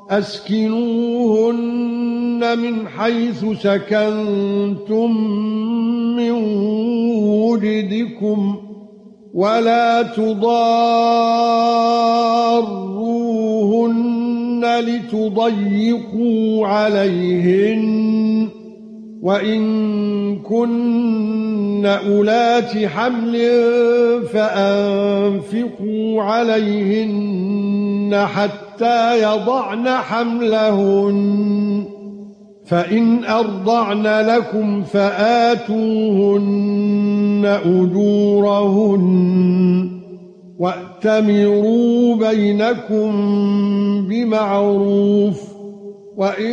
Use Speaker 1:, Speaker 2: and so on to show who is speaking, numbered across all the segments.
Speaker 1: أسكنوهن من حيث سكنتم من وجدكم ولا تضاروهن لتضيقوا عليهن وإن كن أولات حمل فأنفقوا عليهن حتى يضعن حملهن فإن أرضعن لكم فآتوهن أجورهن وأتمروا بينكم بمعروف وإن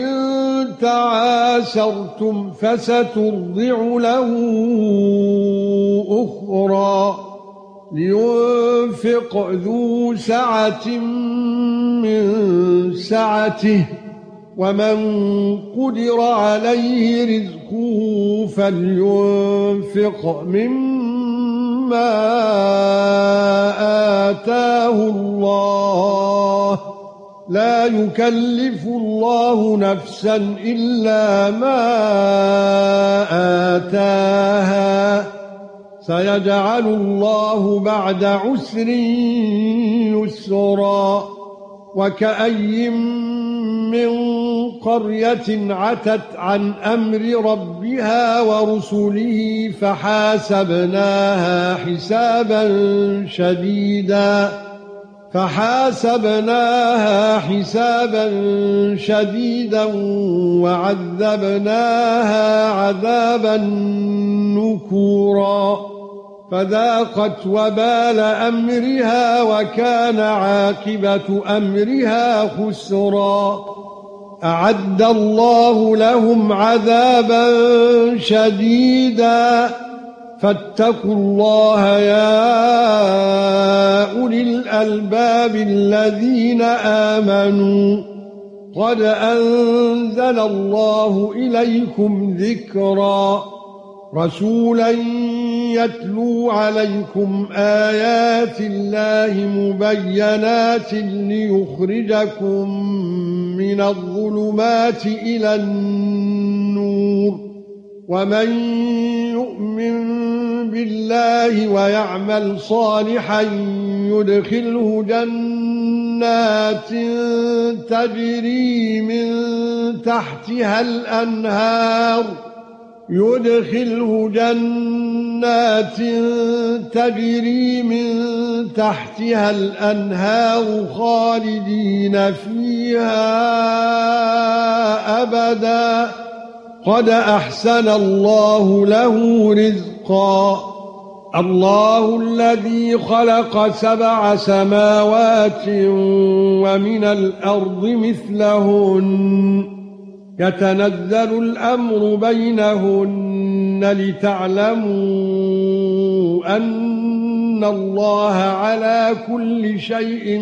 Speaker 1: تعاسرتم فسترضع له أخرى لينفق ذو سعة من سعته ومن قدر عليه رزقه فلينفق مما آتاه الله لا يكلف الله نفسا إلا ما آتاها سيجعل الله بعد عسر يسرا وكأي من قرية عتت عن أمر ربها ورسله فحاسبناها حسابا شديدا وعذبناها عذابا نكورا فذاقت وبال أمرها وكان عاقبة أمرها خسرا أعد الله لهم عذابا شديدا فاتقوا الله يا أولي الألباب الذين آمنوا قد أنزل الله إليكم ذكرا رسولا يتلو عليكم آيات الله مبينات ليخرجكم من الظلمات إلى النور ومن يؤمن بالله ويعمل صالحا يدخله جنات تجري من تحتها الأنهار خالدين فيها أبدا قد أحسن الله له رزقا الله الذي خلق 7 سماوات ومن الأرض مثلهن يتنزل الأمر بينهن لتعلموا أن الله على كل شيء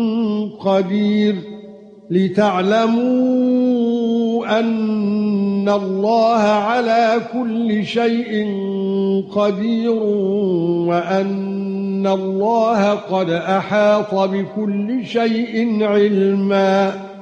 Speaker 1: قدير وأن الله قد أحاط بكل شيء علما